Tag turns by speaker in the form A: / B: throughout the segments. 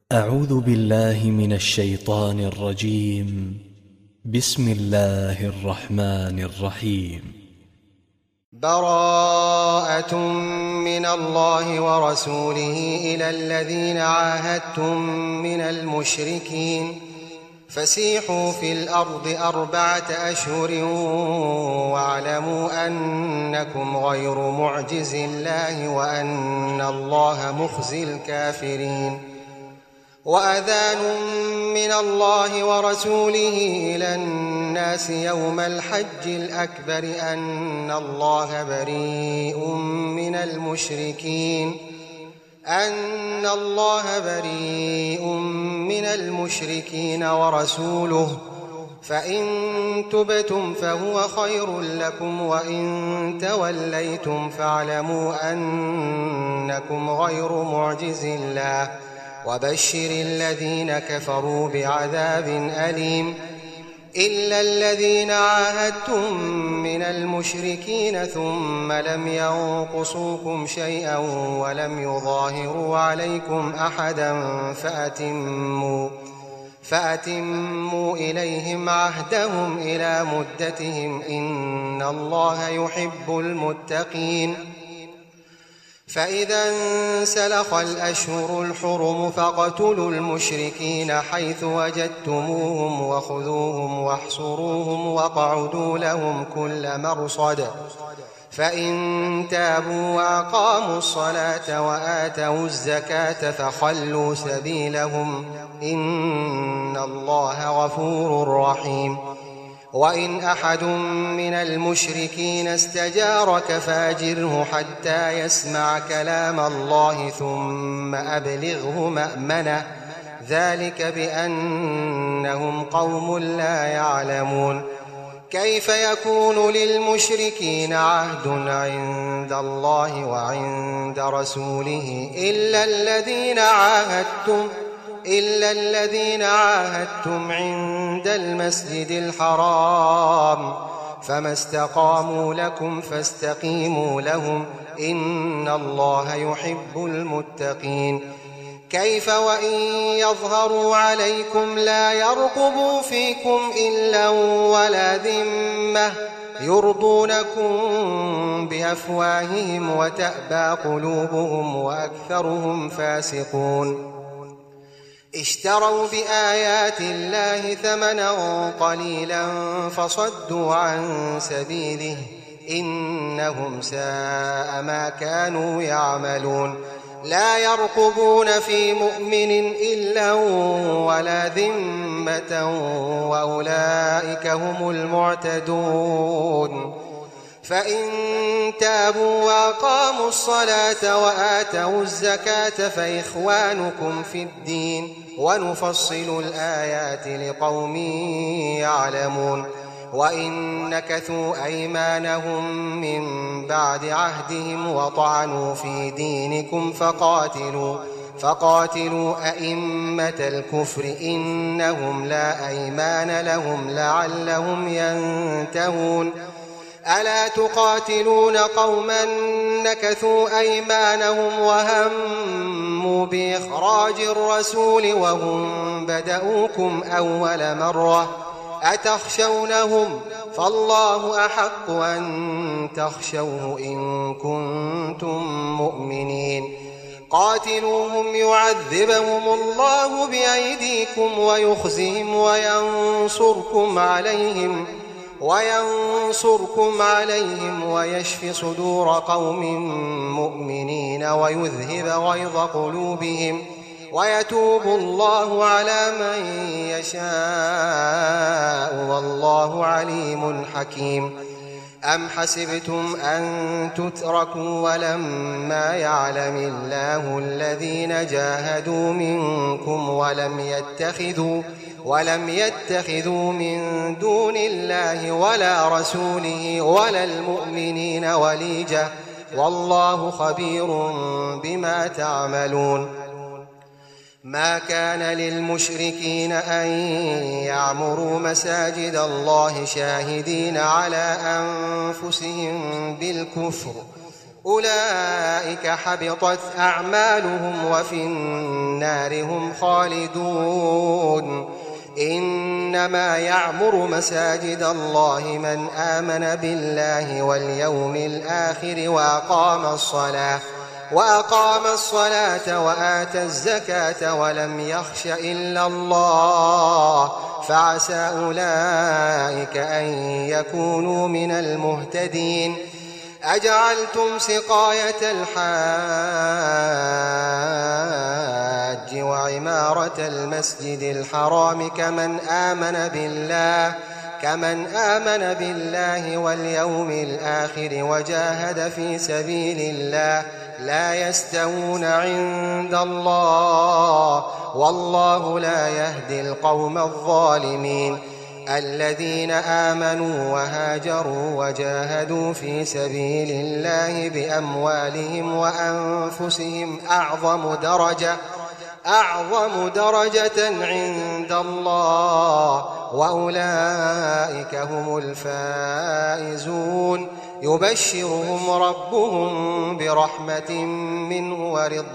A: أعوذ بالله من الشيطان الرجيم. بسم الله الرحمن الرحيم.
B: براءة من الله ورسوله إلى الذين عاهدتم من المشركين فسيحوا في الأرض 4 أشهر واعلموا أنكم غير معجز الله وأن الله مخزي الكافرين. وأذان من الله ورسوله إلى الناس يوم الحج الأكبر أن الله بريء من المشركين ورسوله فإن تبتم فهو خير لكم وإن توليتم فاعلموا أنكم غير معجز الله وبشر الذين كفروا بعذاب أليم. إلا الذين عاهدتم من المشركين ثم لم ينقصوكم شيئا ولم يظاهروا عليكم أحدا فأتموا إليهم عهدهم إلى مدتهم إن الله يحب المتقين. فإذا انسلخ الأشهر الحرم فاقتلوا المشركين حيث وجدتموهم وخذوهم واحصروهم واقعدوا لهم كل مرصد فإن تابوا وأقاموا الصلاة وآتوا الزكاة فخلوا سبيلهم إن الله غفور رحيم. وإن أحد من المشركين استجارك فأجره حتى يسمع كلام الله ثم أبلغه مأمنه ذلك بأنهم قوم لا يعلمون. كيف يكون للمشركين عهد عند الله وعند رسوله إلا الذين عاهدتم عند المسجد الحرام فما استقاموا لكم فاستقيموا لهم إن الله يحب المتقين. كيف وإن يظهروا عليكم لا يرقبوا فيكم إلا ولا ذمة يرضونكم بأفواههم وتأبى قلوبهم وأكثرهم فاسقون. اشتروا بآيات الله ثمنا قليلا فصدوا عن سبيله إنهم ساء ما كانوا يعملون. لا يرقبون في مؤمن إلا ولا ذمة وأولئك هم المعتدون. فإن تابوا وأقاموا الصلاة وآتوا الزكاة فإخوانكم في الدين ونفصل الآيات لقوم يعلمون. وإن نكثوا أيمانهم من بعد عهدهم وطعنوا في دينكم فقاتلوا أئمة الكفر إنهم لا أيمان لهم لعلهم ينتهون. ألا تقاتلون قوما نكثوا أيمانهم وهموا بإخراج الرسول وهم بدؤوكم أول مرة أتخشونهم فالله أحق أن تخشوه إن كنتم مؤمنين. قاتلوهم يعذبهم الله بأيديكم ويخزهم وينصركم عليهم ويشف صدور قوم مؤمنين ويذهب غيظ قلوبهم ويتوب الله على من يشاء والله عليم حكيم. أم حسبتم أن تتركوا ولما يعلم الله الذين جاهدوا منكم ولم يتخذوا من دون الله ولا رسوله ولا المؤمنين وليجة والله خبير بما تعملون. ما كان للمشركين أن يعمروا مساجد الله شاهدين على أنفسهم بالكفر أولئك حبطت أعمالهم وفي النار هم خالدون. إنما يعمر مساجد الله من آمن بالله واليوم الآخر وأقام الصلاة وآتى الزكاة ولم يخش إلا الله فعسى أولئك أن يكونوا من المهتدين. أجعلتم سقاية الحاج وعمارة المسجد الحرام كمن آمن بالله واليوم الآخر وجاهد في سبيل الله لا يستوون عند الله والله لا يهدي القوم الظالمين. الذين آمنوا وهاجروا وجاهدوا في سبيل الله بأموالهم وأنفسهم أعظم درجة عند الله وأولئك هم الفائزون. يبشرهم ربهم برحمة منه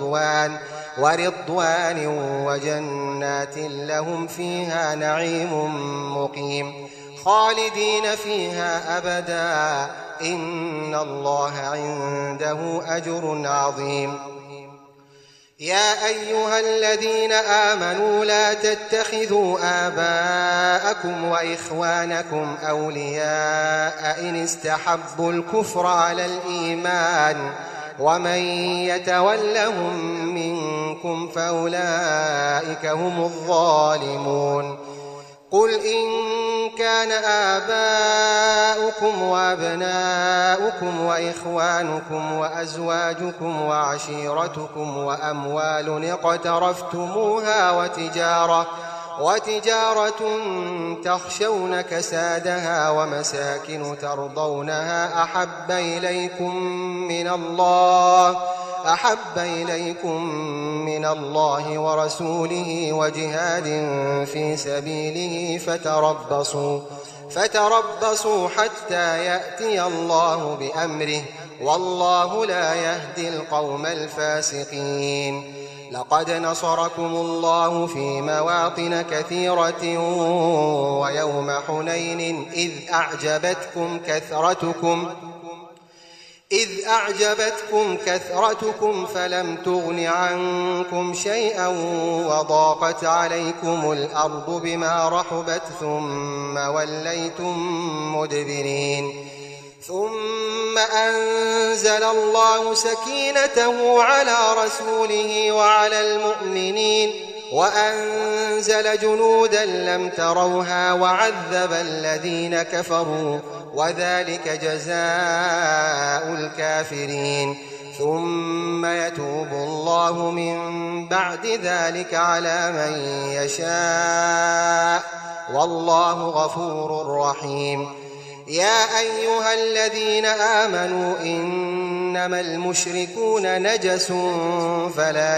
B: ورضوان وجنات لهم فيها نعيم مقيم خالدين فيها أبدا إن الله عنده أجر عظيم. يا أيها الذين آمنوا لا تتخذوا آباءكم وإخوانكم أولياء إن استحبوا الكفر على الإيمان ومن يتولهم منكم فأولئك هم الظالمون. قل إن كان آباؤكم وأبناؤكم وإخوانكم وأزواجكم وعشيرتكم وأموال اقترفتموها وتجارة تخشون كسادها ومساكن ترضونها أحب إليكم من الله ورسوله وجهاد في سبيله فتربصوا حتى يأتي الله بأمره والله لا يهدي القوم الفاسقين. لقد نصركم الله في مواطن كثيرة ويوم حنين إذ أعجبتكم كثرتكم فلم تغن عنكم شيئا وضاقت عليكم الأرض بما رحبت ثم وليتم مدبرين. ثم أنزل الله سكينته على رسوله وعلى المؤمنين وأنزل جنودا لم تروها وعذب الذين كفروا وذلك جزاء الكافرين. ثم يتوب الله من بعد ذلك على من يشاء والله غفور رحيم. يا أيها الذين آمنوا إنما المشركون نجس فلا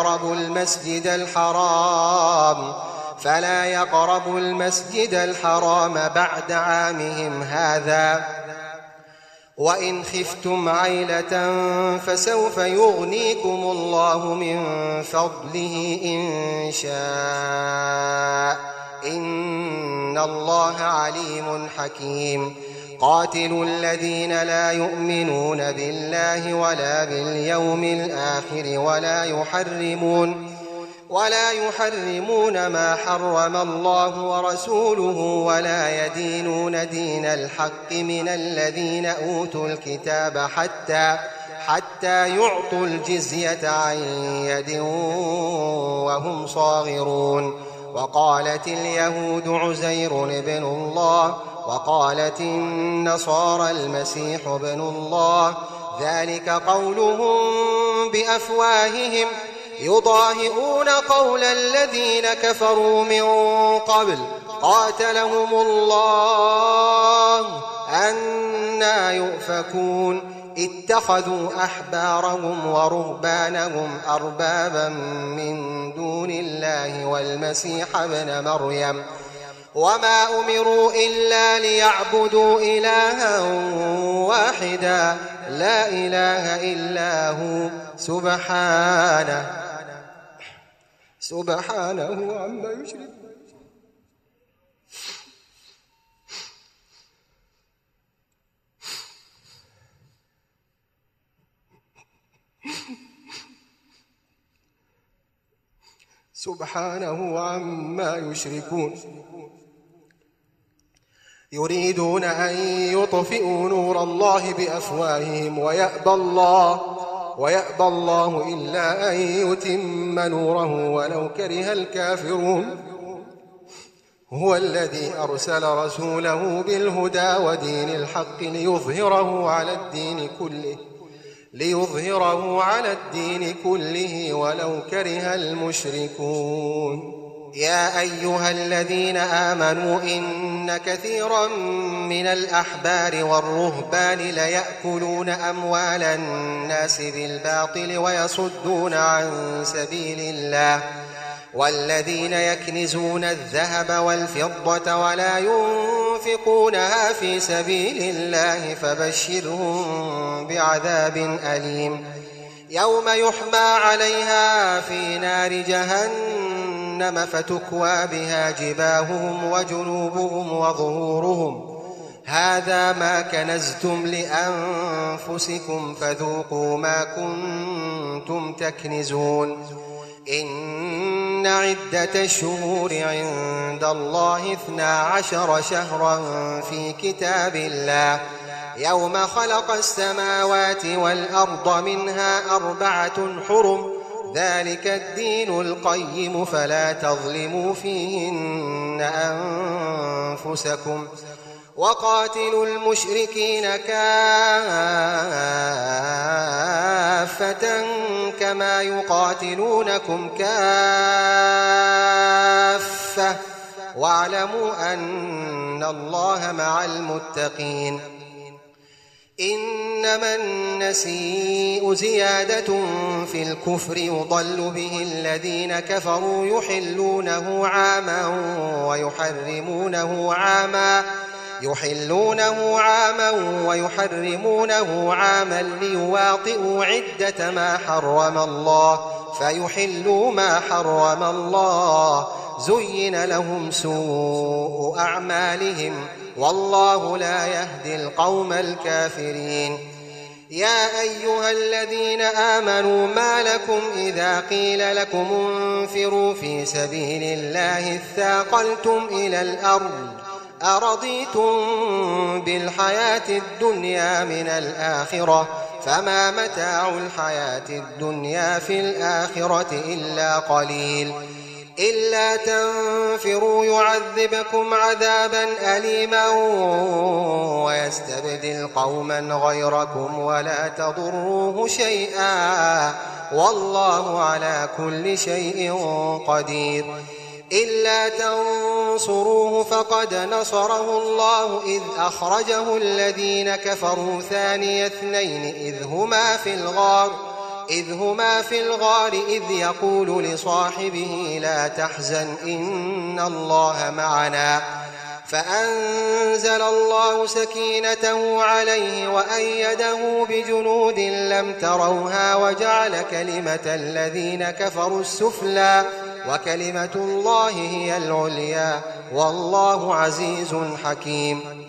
B: يقربوا المسجد الحرام بعد عامهم هذا وإن خفتم عيلة فسوف يغنيكم الله من فضله إن شاء إن الله عليم حكيم. قاتلوا الذين لا يؤمنون بالله ولا باليوم الآخر ولا يحرمون ما حرم الله ورسوله ولا يدينون دين الحق من الذين أوتوا الكتاب حتى يعطوا الجزية عن يد وهم صاغرون. وقالت اليهود عزير ابن الله وقالت النصارى المسيح ابن الله ذلك قولهم بأفواههم يضاهئون قول الذين كفروا من قبل قاتلهم الله أنى يؤفكون. اتخذوا أحبارهم ورهبانهم أربابا من دون الله والمسيح ابن مريم وما أمروا إلا ليعبدوا إلها واحدا لا إله إلا هو سبحانه عما يشركون. سبحانه عما يشركون. يريدون أن يطفئوا نور الله بأفواههم ويأبى الله إلا أن يتم نوره ولو كره الكافرون. هو الذي أرسل رسوله بالهدى ودين الحق ليظهره على الدين كله ولو كره المشركون. يا أيها الذين آمنوا إن كثيرا من الأحبار والرهبان ليأكلون أموال الناس بالباطل ويصدون عن سبيل الله، والذين يكنزون الذهب والفضة ولا ينفقونها في سبيل الله فبشرهم بعذاب أليم يوم يحمى عليها في نار جهنم فتكوى بها جباههم وجنوبهم وظهورهم هذا ما كنزتم لأنفسكم فذوقوا ما كنتم تكنزون. إن عدة الشهور عند الله 12 شهرا في كتاب الله يوم خلق السماوات والأرض منها 4 حرم ذلك الدين القيم فلا تظلموا فيهن أنفسكم وقاتلوا المشركين كافة كما يقاتلونكم كافة واعلموا أن الله مع المتقين. إنما النسيء زيادة في الكفر يضل به الذين كفروا يحلونه عاما ويحرمونه عاما ليواطئوا عدة ما حرم الله فيحلوا ما حرم الله زين لهم سوء أعمالهم والله لا يهدي القوم الكافرين. يا أيها الذين آمنوا ما لكم إذا قيل لكم انفروا في سبيل الله اثاقلتم إلى الأرض أرضيتم بالحياة الدنيا من الآخرة فما متاع الحياة الدنيا في الآخرة إلا قليل. إلا تنفروا يعذبكم عذابا أليما ويستبدل قوما غيركم ولا تضروه شيئا والله على كل شيء قدير. إلا تنصروه فقد نصره الله إذ أخرجه الذين كفروا ثاني اثنين إذ هما في الغار إذ يقول لصاحبه لا تحزن إن الله معنا فأنزل الله سكينته عليه وأيده بجنود لم تروها وجعل كلمة الذين كفروا السفلى وكلمة الله هي العليا والله عزيز حكيم.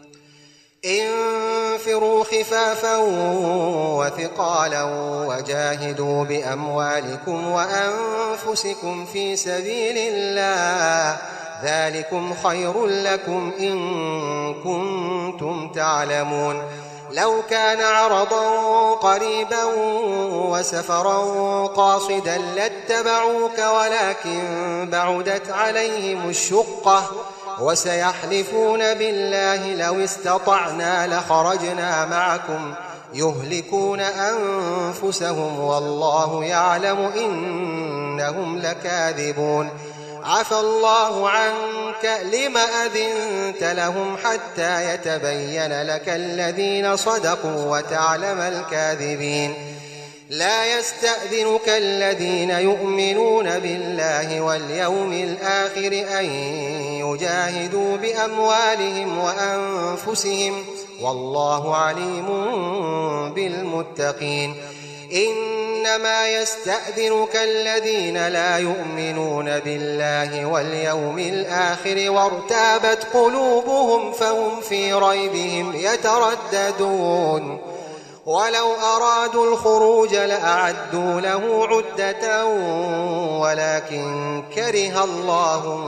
B: انفروا خفافا وثقالا وجاهدوا بأموالكم وأنفسكم في سبيل الله ذلكم خير لكم إن كنتم تعلمون. لو كان عرضا قريبا وسفرا قاصدا لاتبعوك ولكن بعدت عليهم الشقة وسيحلفون بالله لو استطعنا لخرجنا معكم يهلكون أنفسهم والله يعلم إنهم لكاذبون. عفى الله عنك لم أذنت لهم حتى يتبين لك الذين صدقوا وتعلم الكاذبين. لا يستأذنك الذين يؤمنون بالله واليوم الآخر أن يجاهدوا بأموالهم وأنفسهم والله عليم بالمتقين. إنما يستأذنك الذين لا يؤمنون بالله واليوم الآخر وارتابت قلوبهم فهم في ريبهم يترددون. ولو أرادوا الخروج لأعدوا له عدة ولكن كره الله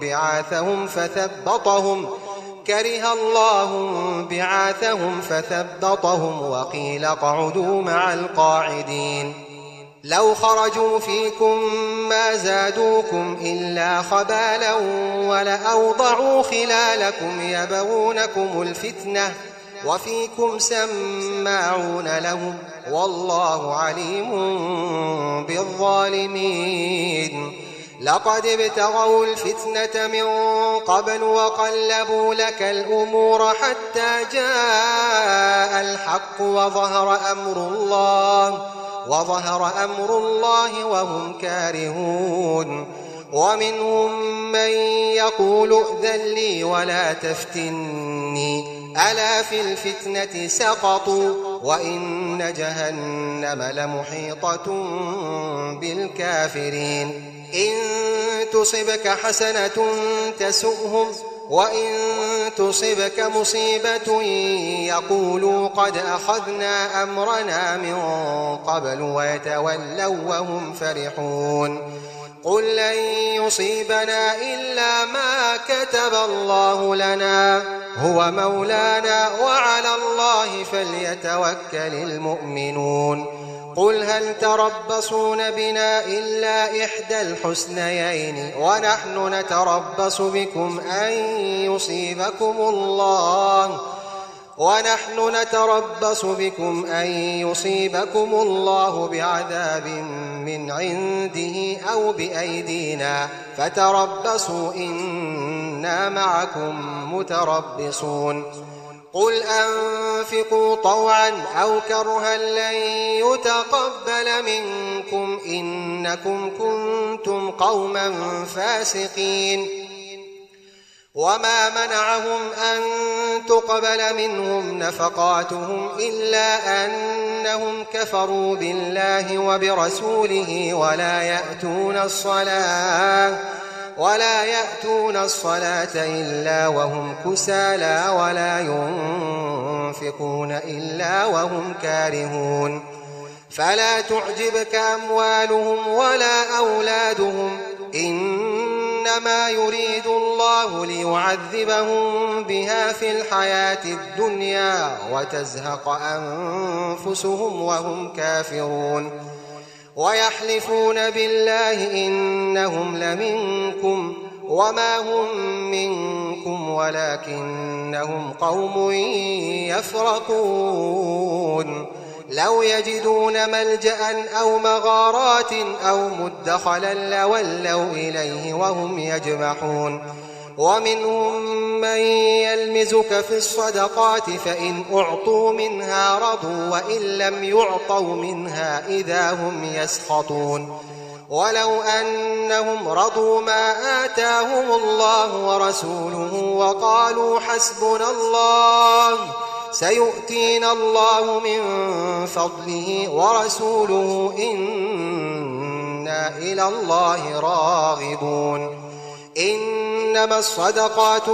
B: بعاثهم فثبطهم وقيل اقعدوا مع القاعدين. لو خرجوا فيكم ما زادوكم إلا خبالا ولأوضعوا خلالكم يبغونكم الفتنة وفيكم سماعون لهم والله عليم بالظالمين. لقد ابتغوا الفتنة من قبل وقلبوا لك الأمور حتى جاء الحق وظهر أمر الله وهم كارهون. ومنهم من يقول ائذن لي ولا تفتني ألا في الفتنة سقطوا وإن جهنم لمحيطة بالكافرين. إن تصبك حسنة تسؤهم وإن تصبك مصيبة يقولوا قد أخذنا أمرنا من قبل ويتولوا وهم فرحون. قل لن يصيبنا إلا ما كتب الله لنا هو مولانا وعلى الله فليتوكل المؤمنون. قل هل تربصون بنا إلا إحدى الحسنيين ونحن نتربص بكم أن يصيبكم الله بعذاب من عنده أو بأيدينا فتربصوا إنا معكم متربصون. قل أنفقوا طوعا أو كرها لن يتقبل منكم إنكم كنتم قوما فاسقين. وما منعهم أن تقبل منهم نفقاتهم إلا أنهم كفروا بالله وبرسوله ولا يأتون الصلاة إلا وهم كسالى ولا ينفقون إلا وهم كارهون. فلا تعجبك أموالهم ولا أولادهم إنما يريد الله ليعذبهم بها في الحياة الدنيا وتزهق أنفسهم وهم كافرون. ويحلفون بالله إنهم لمنكم وما هم منكم ولكنهم قوم يفرقون. لو يجدون ملجأ أو مغارات أو مدخلا لولوا إليه وهم يجمحون. ومنهم من يلمزك في الصدقات فإن أعطوا منها رضوا وإن لم يعطوا منها إذا هم يسخطون. ولو أنهم رضوا ما آتاهم الله ورسوله وقالوا حسبنا الله سيؤتينا الله من فضله ورسوله إنا إلى الله راغبون. إنما الصدقات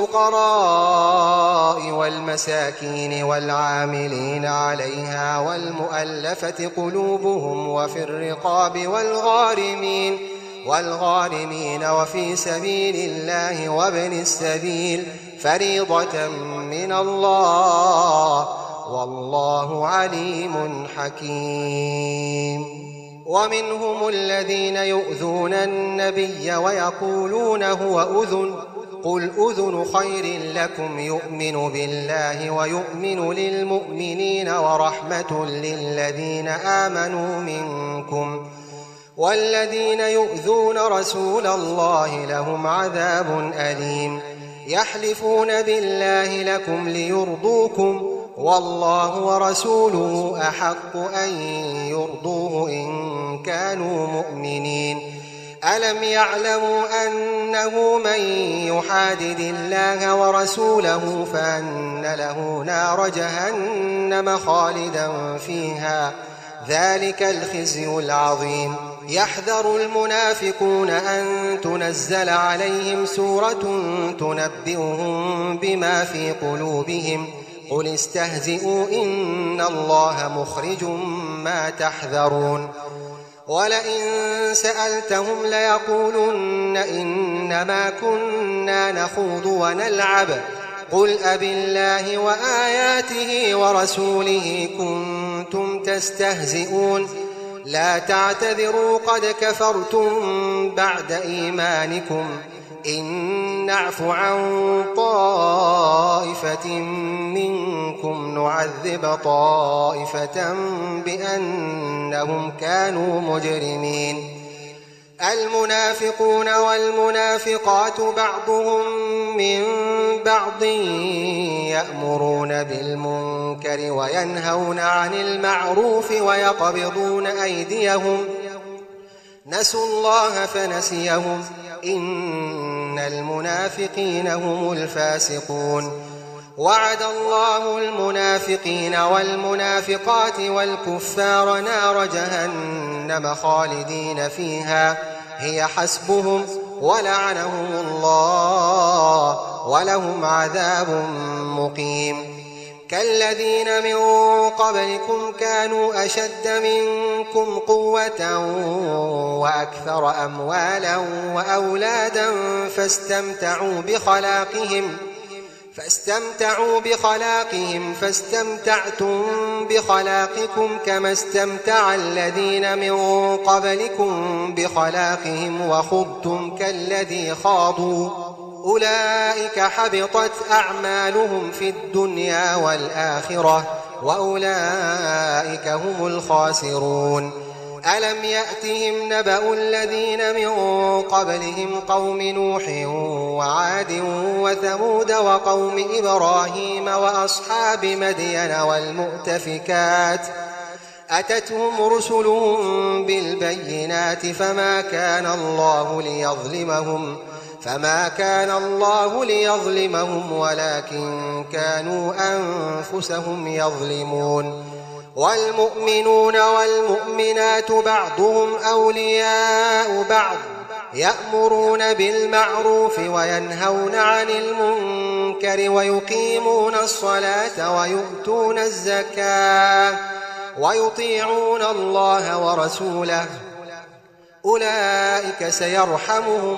B: للفقراء والمساكين والعاملين عليها والمؤلفة قلوبهم وفي الرقاب والغارمين وفي سبيل الله وابن السبيل فريضة من الله والله عليم حكيم. ومنهم الذين يؤذون النبي ويقولون هو أذن قل أذن خير لكم يؤمن بالله ويؤمن للمؤمنين ورحمة للذين آمنوا منكم والذين يؤذون رسول الله لهم عذاب أليم. يحلفون بالله لكم ليرضوكم والله ورسوله أحق أن يرضوه إن كانوا مؤمنين. ألم يعلموا أنه من يحادد الله ورسوله فأن له نار جهنم خالدا فيها ذلك الخزي العظيم. يحذر المنافقون أن تنزل عليهم سورة تنبئهم بما في قلوبهم قل استهزئوا إن الله مخرج ما تحذرون. ولئن سألتهم ليقولن إنما كنا نخوض ونلعب قل أبالله وآياته ورسوله كنتم تستهزئون لا تعتذروا قد كفرتم بعد إيمانكم إن نعف عن طائفة منكم نعذب طائفة بأنهم كانوا مجرمين. المنافقون والمنافقات بعضهم من بعض يأمرون بالمنكر وينهون عن المعروف ويقبضون أيديهم نسوا الله فنسيهم إن المنافقين هم الفاسقون. وعد الله المنافقين والمنافقات والكفار نار جهنم خالدين فيها هي حسبهم ولعنهم الله ولهم عذاب مقيم. كالذين من قبلكم كانوا أشد منكم قوة وأكثر أموالا وأولادا فاستمتعوا بخلاقهم فاستمتعتم بخلاقكم كما استمتع الذين من قبلكم بخلاقهم وخضتم كالذي خاضوا أولئك حبطت أعمالهم في الدنيا والآخرة وأولئك هم الخاسرون. ألم يأتهم نبأ الذين من قبلهم قوم نوح وعاد وثمود وقوم إبراهيم وأصحاب مدين والمؤتفكات أتتهم رسلهم بالبينات فما كان الله ليظلمهم ولكن كانوا أنفسهم يظلمون. والمؤمنون والمؤمنات بعضهم أولياء بعض يأمرون بالمعروف وينهون عن المنكر ويقيمون الصلاة ويؤتون الزكاة ويطيعون الله ورسوله أولئك سيرحمهم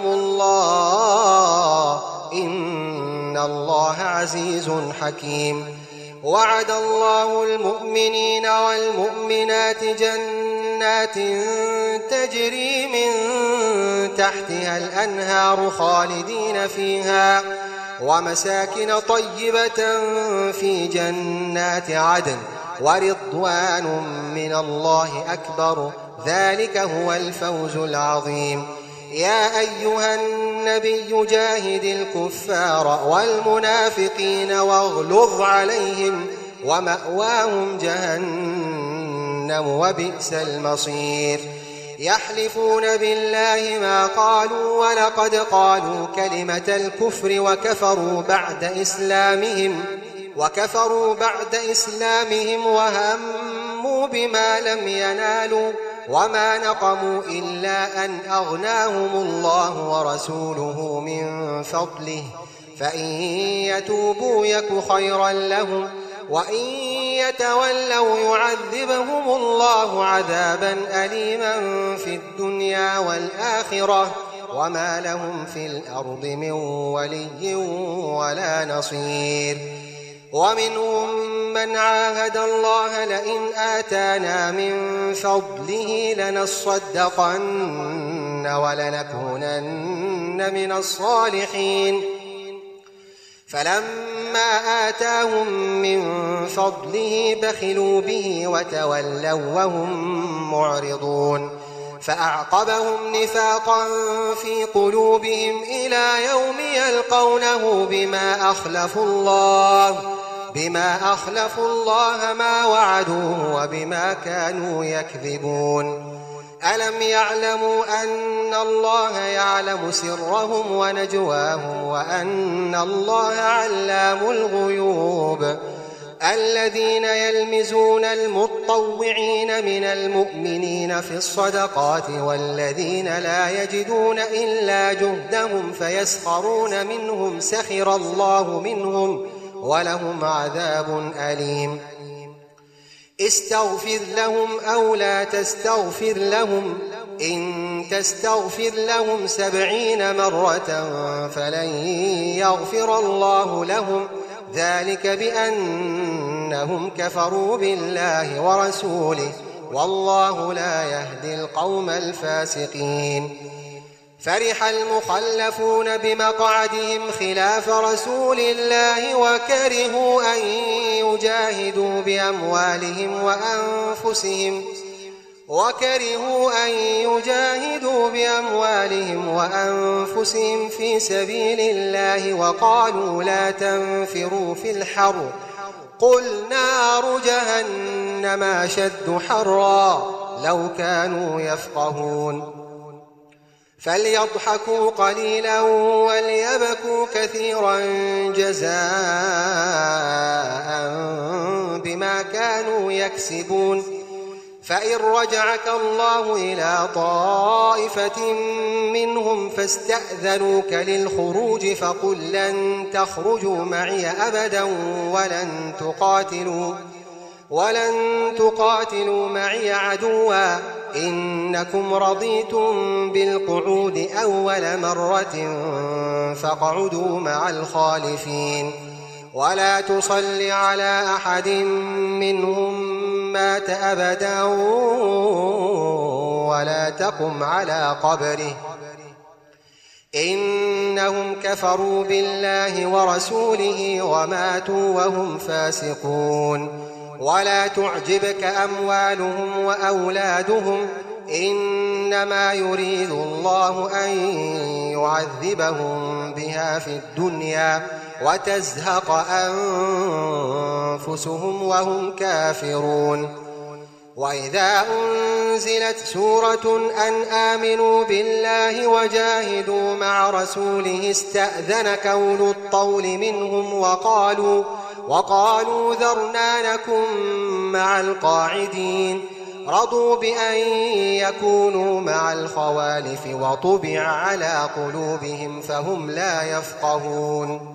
B: الله إن الله عزيز حكيم. وعد الله المؤمنين والمؤمنات جنات تجري من تحتها الأنهار خالدين فيها ومساكن طيبة في جنات عدن ورضوان من الله أكبر ذلك هو الفوز العظيم. يا أيها النبي جاهد الكفار والمنافقين واغلظ عليهم ومأواهم جهنم وبئس المصير. يحلفون بالله ما قالوا ولقد قالوا كلمة الكفر وكفروا بعد إسلامهم وهموا بما لم ينالوا وما نقموا إلا أن أغناهم الله ورسوله من فضله فإن يتوبوا يك خيرا لهم وإن يتولوا يعذبهم الله عذابا أليما في الدنيا والآخرة وما لهم في الأرض من ولي ولا نصير. ومنهم من عاهد الله لئن آتانا من فضله لنصدقن ولنكونن من الصالحين فلما آتاهم من فضله بخلوا به وتولوا وهم معرضون فأعقبهم نفاقا في قلوبهم إلى يوم يلقونه بما أخلفوا الله ما وعدوه وبما كانوا يكذبون. ألم يعلموا أن الله يعلم سرهم ونجواهم وأن الله علام الغيوب الذين يلمزون المطوعين من المؤمنين في الصدقات والذين لا يجدون إلا جهدهم فيسخرون منهم سخر الله منهم ولهم عذاب أليم استغفر لهم أو لا تستغفر لهم إن تستغفر لهم 70 مرة فلن يغفر الله لهم ذلك بأنهم كفروا بالله ورسوله والله لا يهدي القوم الفاسقين فرح المخلفون بمقعدهم خلاف رسول الله وكرهوا أن يجاهدوا بأموالهم وأنفسهم في سبيل الله وقالوا لا تنفروا في الحر قل نار جهنم أشد حرا لو كانوا يفقهون فليضحكوا قليلا وليبكوا كثيرا جزاء بما كانوا يكسبون فإن رجعك الله إلى طائفة منهم فاستأذنوك للخروج فقل لن تخرجوا معي أبدا ولن تقاتلوا معي عدوا إنكم رضيتم بالقعود أول مرة فاقعدوا مع الخالفين ولا تصل على أحد منهم مات أبدا ولا تقم على قبره إنهم كفروا بالله ورسوله وماتوا وهم فاسقون ولا تعجبك أموالهم وأولادهم إنما يريد الله أن يعذبهم بها في الدنيا وتزهق أنفسهم وهم كافرون وإذا أنزلت سورة أن آمنوا بالله وجاهدوا مع رسوله استأذنك أولو الطول منهم وقالوا ذرنا نكن مع القاعدين رضوا بأن يكونوا مع الخوالف وطبع على قلوبهم فهم لا يفقهون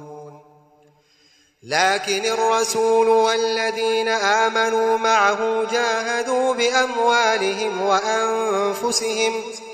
B: لكن الرسول والذين آمنوا معه جاهدوا بأموالهم وأنفسهم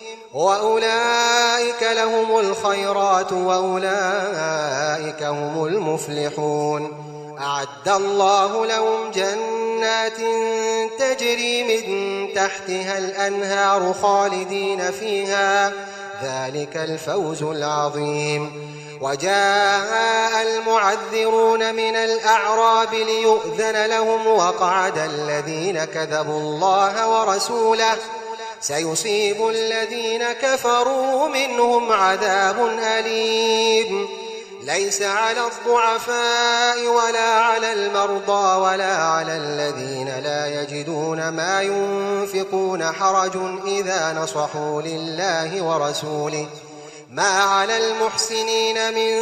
B: وأولئك لهم الخيرات وأولئك هم المفلحون أعد الله لهم جنات تجري من تحتها الأنهار خالدين فيها ذلك الفوز العظيم وجاء المعذرون من الأعراب ليؤذن لهم وقعد الذين كذبوا الله ورسوله سيصيب الذين كفروا منهم عذاب أليم ليس على الضعفاء ولا على المرضى ولا على الذين لا يجدون ما ينفقون حرج إذا نصحوا لله ورسوله ما على المحسنين من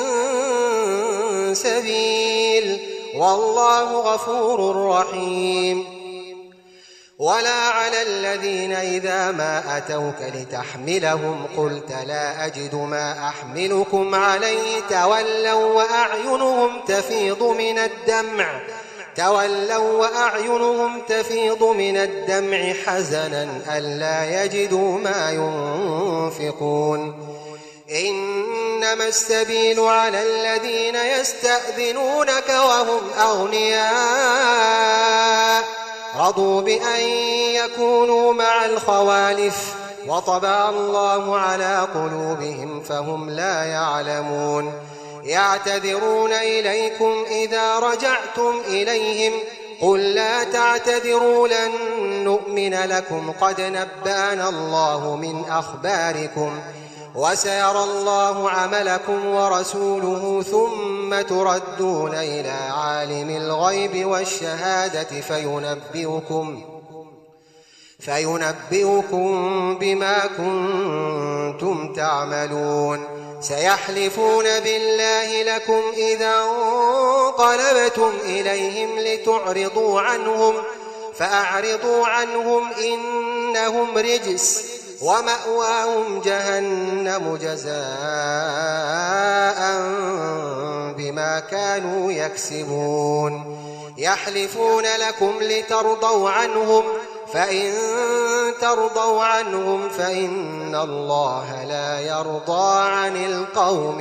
B: سبيل والله غفور رحيم ولا على الذين إذا ما أتوك لتحملهم قلت لا أجد ما أحملكم عليه تولوا وأعينهم تفيض من الدمع حزنا ألا يجدوا ما ينفقون إنما السبيل على الذين يستأذنونك وهم أغنياء رضوا بأن يكونوا مع الخوالف وطبع الله على قلوبهم فهم لا يعلمون يعتذرون إليكم إذا رجعتم إليهم قل لا تعتذروا لن نؤمن لكم قد نبأنا الله من أخباركم وسيرى الله عملكم ورسوله ثم تردون إلى عالم الغيب والشهادة فينبئكم بما كنتم تعملون. سيحلفون بالله لكم إذا انقلبتم إليهم لتعرضوا عنهم فأعرضوا عنهم إنهم رجس ومأواهم جهنم جزاء بما كانوا يكسبون. يحلفون لكم لترضوا عنهم فإن ترضوا عنهم فإن الله لا يرضى عن القوم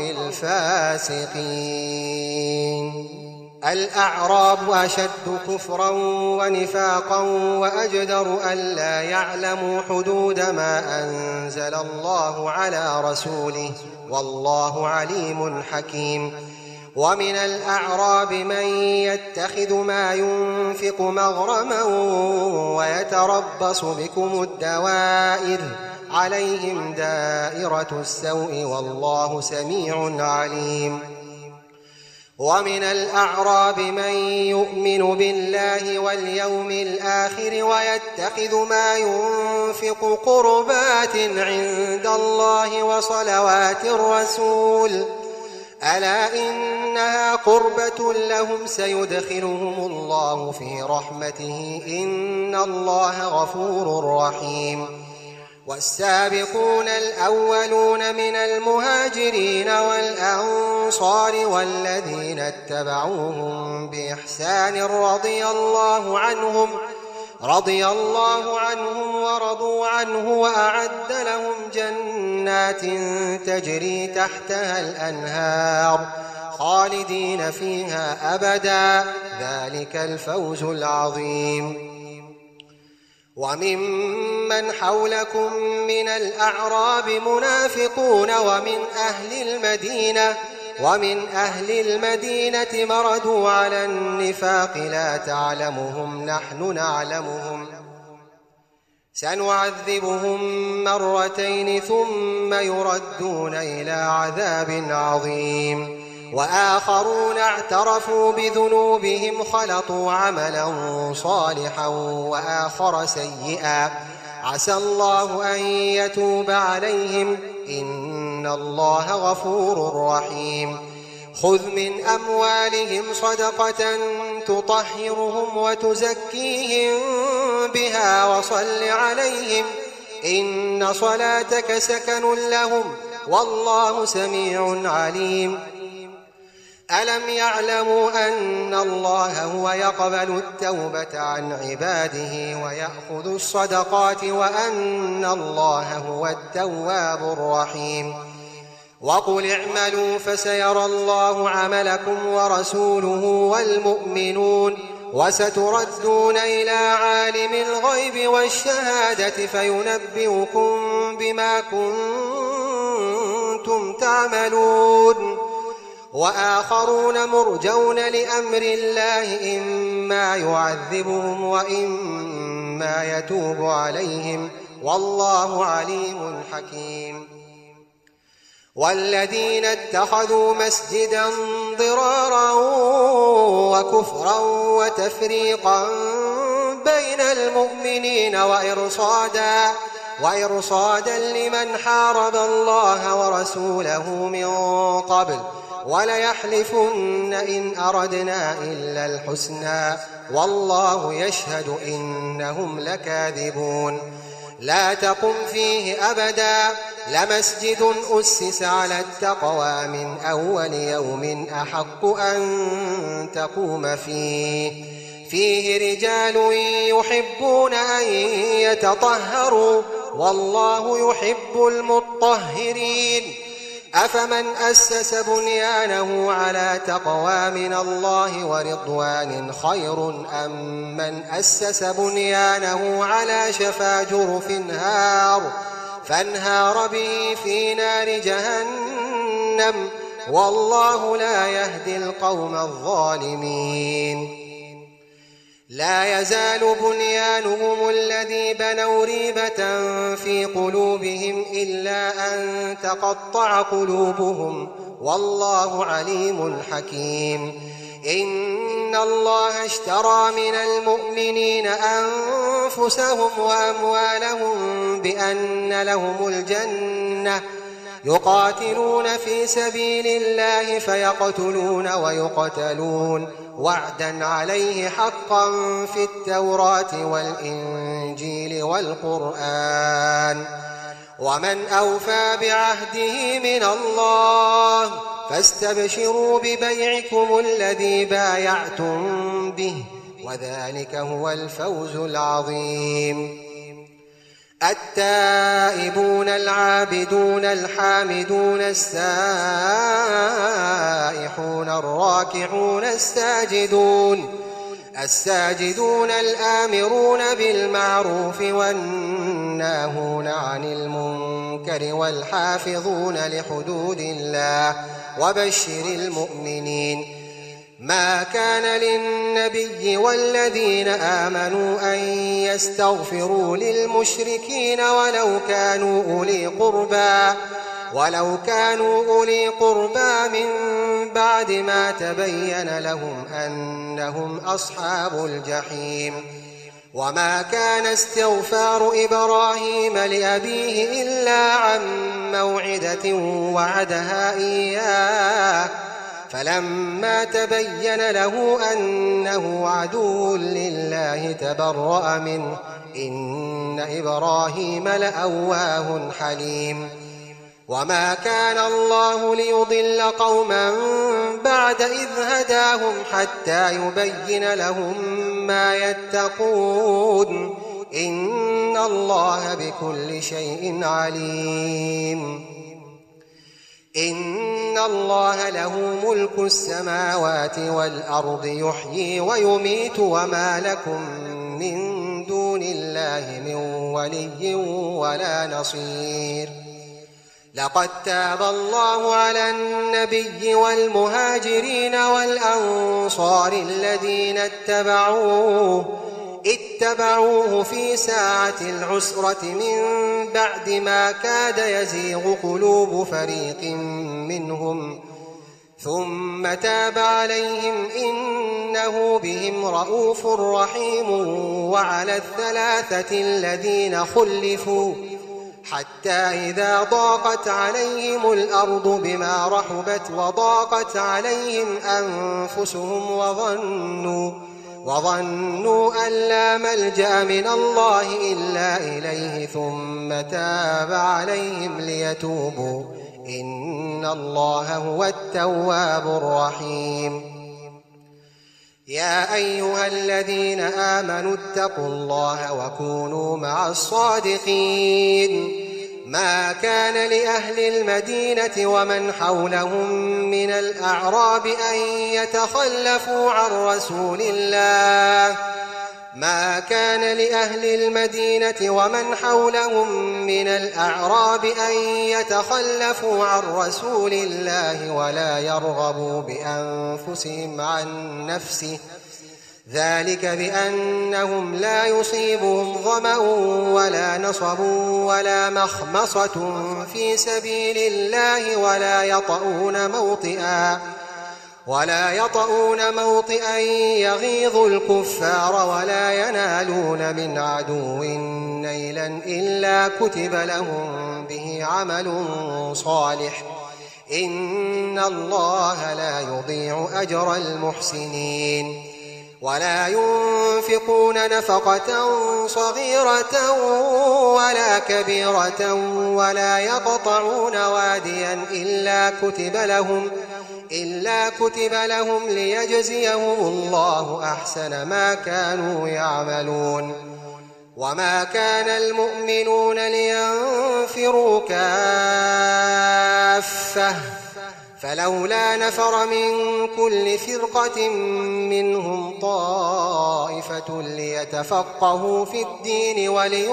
B: الفاسقين. الأعراب أشد كفرا ونفاقا وأجدر ألا يعلموا حدود ما أنزل الله على رسوله والله عليم حكيم. ومن الأعراب من يتخذ ما ينفق مغرما ويتربص بكم الدوائر عليهم دائرة السوء والله سميع عليم. ومن الأعراب من يؤمن بالله واليوم الآخر ويتخذ ما ينفق قربات عند الله وصلوات الرسول ألا إنها قربة لهم سيدخلهم الله في رحمته إن الله غفور رحيم. والسابقون الأولون من المهاجرين والأنصار والذين اتبعوهم بإحسان رضي الله عنهم ورضوا عنه وأعد لهم جنات تجري تحتها الأنهار خالدين فيها أبدا ذلك الفوز العظيم. وممن حولكم من الأعراب منافقون ومن أهل المدينة مردوا على النفاق لا تعلمهم نحن نعلمهم سنعذبهم مرتين ثم يردون إلى عذاب عظيم. وآخرون اعترفوا بذنوبهم خلطوا عملا صالحا وآخر سيئا عسى الله أن يتوب عليهم إن الله غفور رحيم. خذ من أموالهم صدقة تطهرهم وتزكيهم بها وصل عليهم إن صلاتك سكن لهم والله سميع عليم. ألم يعلموا أن الله هو يقبل التوبة عن عباده ويأخذ الصدقات وأن الله هو التواب الرحيم. وقل اعملوا فسيرى الله عملكم ورسوله والمؤمنون وستردون إلى عالم الغيب والشهادة فينبئكم بما كنتم تعملون. وآخرون مرجون لأمر الله إما يعذبهم وإما يتوب عليهم والله عليم حكيم. والذين اتخذوا مسجدا ضرارا وكفرا وتفريقا بين المؤمنين وإرصادا لمن حارب الله ورسوله من قبل وليحلفن إن أردنا إلا الحسنى والله يشهد إنهم لكاذبون. لا تقم فيه أبدا لمسجد أسس على التقوى من أول يوم أحق أن تقوم فيه رجال يحبون أن يتطهروا والله يحب المطهرين. أفمن أسس بنيانه على تقوى من الله ورضوان خير أم من أسس بنيانه على شفا جرف فانهار به في نار جهنم والله لا يهدي القوم الظالمين. لا يزال بنيانهم الذي بنوا ريبة في قلوبهم إلا أن تقطع قلوبهم والله عليم حكيم. إن الله اشترى من المؤمنين أنفسهم وأموالهم بأن لهم الجنة يقاتلون في سبيل الله فيقتلون ويقتلون وعدا عليه حقا في التوراة والإنجيل والقرآن ومن أوفى بعهده من الله فاستبشروا ببيعكم الذي بايعتم به وذلك هو الفوز العظيم. التائبون العابدون الحامدون السائحون الراكعون الساجدون الآمرون بالمعروف والناهون عن المنكر والحافظون لحدود الله وبشر المؤمنين. ما كان للنبي والذين آمنوا أن يستغفروا للمشركين ولو كانوا أولي قربى من بعد ما تبين لهم أنهم أصحاب الجحيم. وما كان استغفار إبراهيم لأبيه إلا عن موعدة وعدها إياه فلما تبين له أنه عدو لله تبرأ منه إن إبراهيم لأواه حليم. وما كان الله ليضل قوما بعد إذ هداهم حتى يبين لهم ما يتقون إن الله بكل شيء عليم. إن الله له ملك السماوات والأرض يحيي ويميت وما لكم من دون الله من ولي ولا نصير. لقد تاب الله على النبي والمهاجرين والأنصار الذين اتبعوه في ساعة العسرة من بعد ما كاد يزيغ قلوب فريق منهم ثم تاب عليهم إنه بهم رءوف رحيم. وعلى الثلاثة الذين خلفوا حتى إذا ضاقت عليهم الأرض بما رحبت وضاقت عليهم أنفسهم وظنوا أن لا ملجأ من الله إلا إليه ثم تاب عليهم ليتوبوا إن الله هو التواب الرحيم. يا أيها الذين آمنوا اتقوا الله وكونوا مع الصادقين. ما كان لأهل المدينة ومن حولهم من الأعراب أن يتخلفوا عن رسول الله ولا يرغبوا بأنفسهم عن نفسه ذلك بأنهم لا يصيبهم ظمأ ولا نصب ولا مخمصة في سبيل الله ولا يطؤون موطئا يغيظ الكفار ولا ينالون من عدو نيلا إلا كتب لهم به عمل صالح إن الله لا يضيع أجر المحسنين. ولا ينفقون نفقة صغيرة ولا كبيرة ولا يقطعون واديا إلا كتب لهم ليجزيهم الله أحسن ما كانوا يعملون. وما كان المؤمنون لينفروا كافة فلولا نفر من كل فرقة منهم طائفة ليتفقهوا في الدين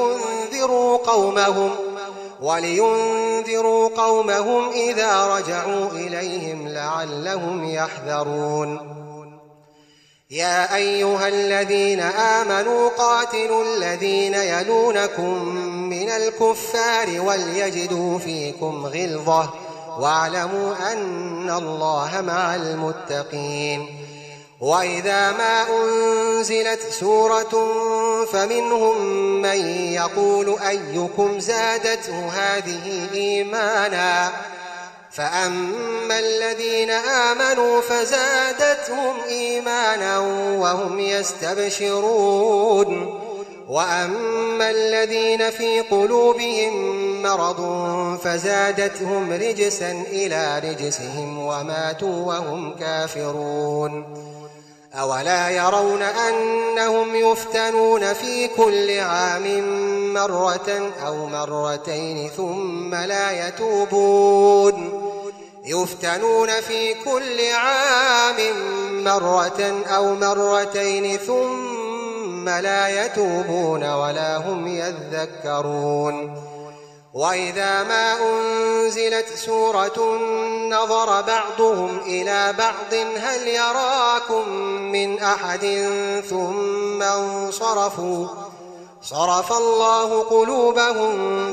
B: ولينذروا قومهم إذا رجعوا إليهم لعلهم يحذرون. يا أيها الذين آمنوا قاتلوا الذين يلونكم من الكفار وليجدوا فيكم غلظة واعلموا أن الله مع المتقين. وإذا ما أنزلت سورة فمنهم من يقول أيكم زادته هذه إيمانا فأما الذين آمنوا فزادتهم إيمانا وهم يستبشرون وأما الذين في قلوبهم مرض فزادتهم رجسا إلى رجسهم وماتوا وهم كافرون أولا يرون أنهم يفتنون في كل عام مرة أو مرتين ثم لا يتوبون يفتنون في كل عام مرة أو مرتين ثم لا يتوبون ولا هم يذكرون وإذا ما أنزلت سورة نظر بعضهم إلى بعض هل يراكم من أحد ثم انصرفوا صرف الله قلوبهم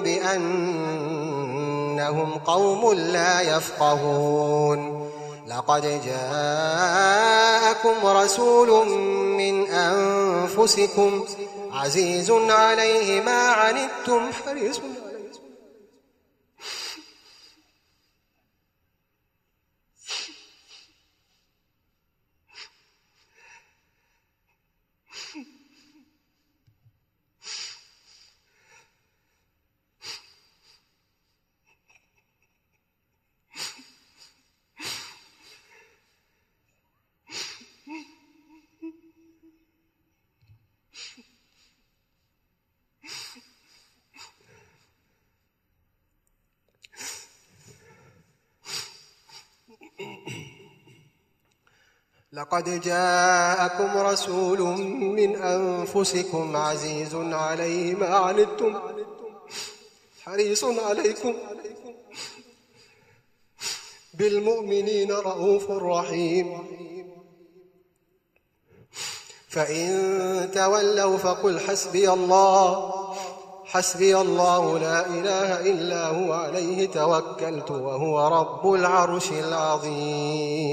B: بأنهم قوم لا يفقهون لقد جاءكم رسول من أنفسكم عزيز عليه ما عنتم حريص لقد جاءكم رسول من أنفسكم عزيز عليه ما عنتم حريص عليكم بالمؤمنين رؤوف رحيم فإن تولوا فقل حسبي الله لا إله إلا هو عليه توكلت وهو رب العرش العظيم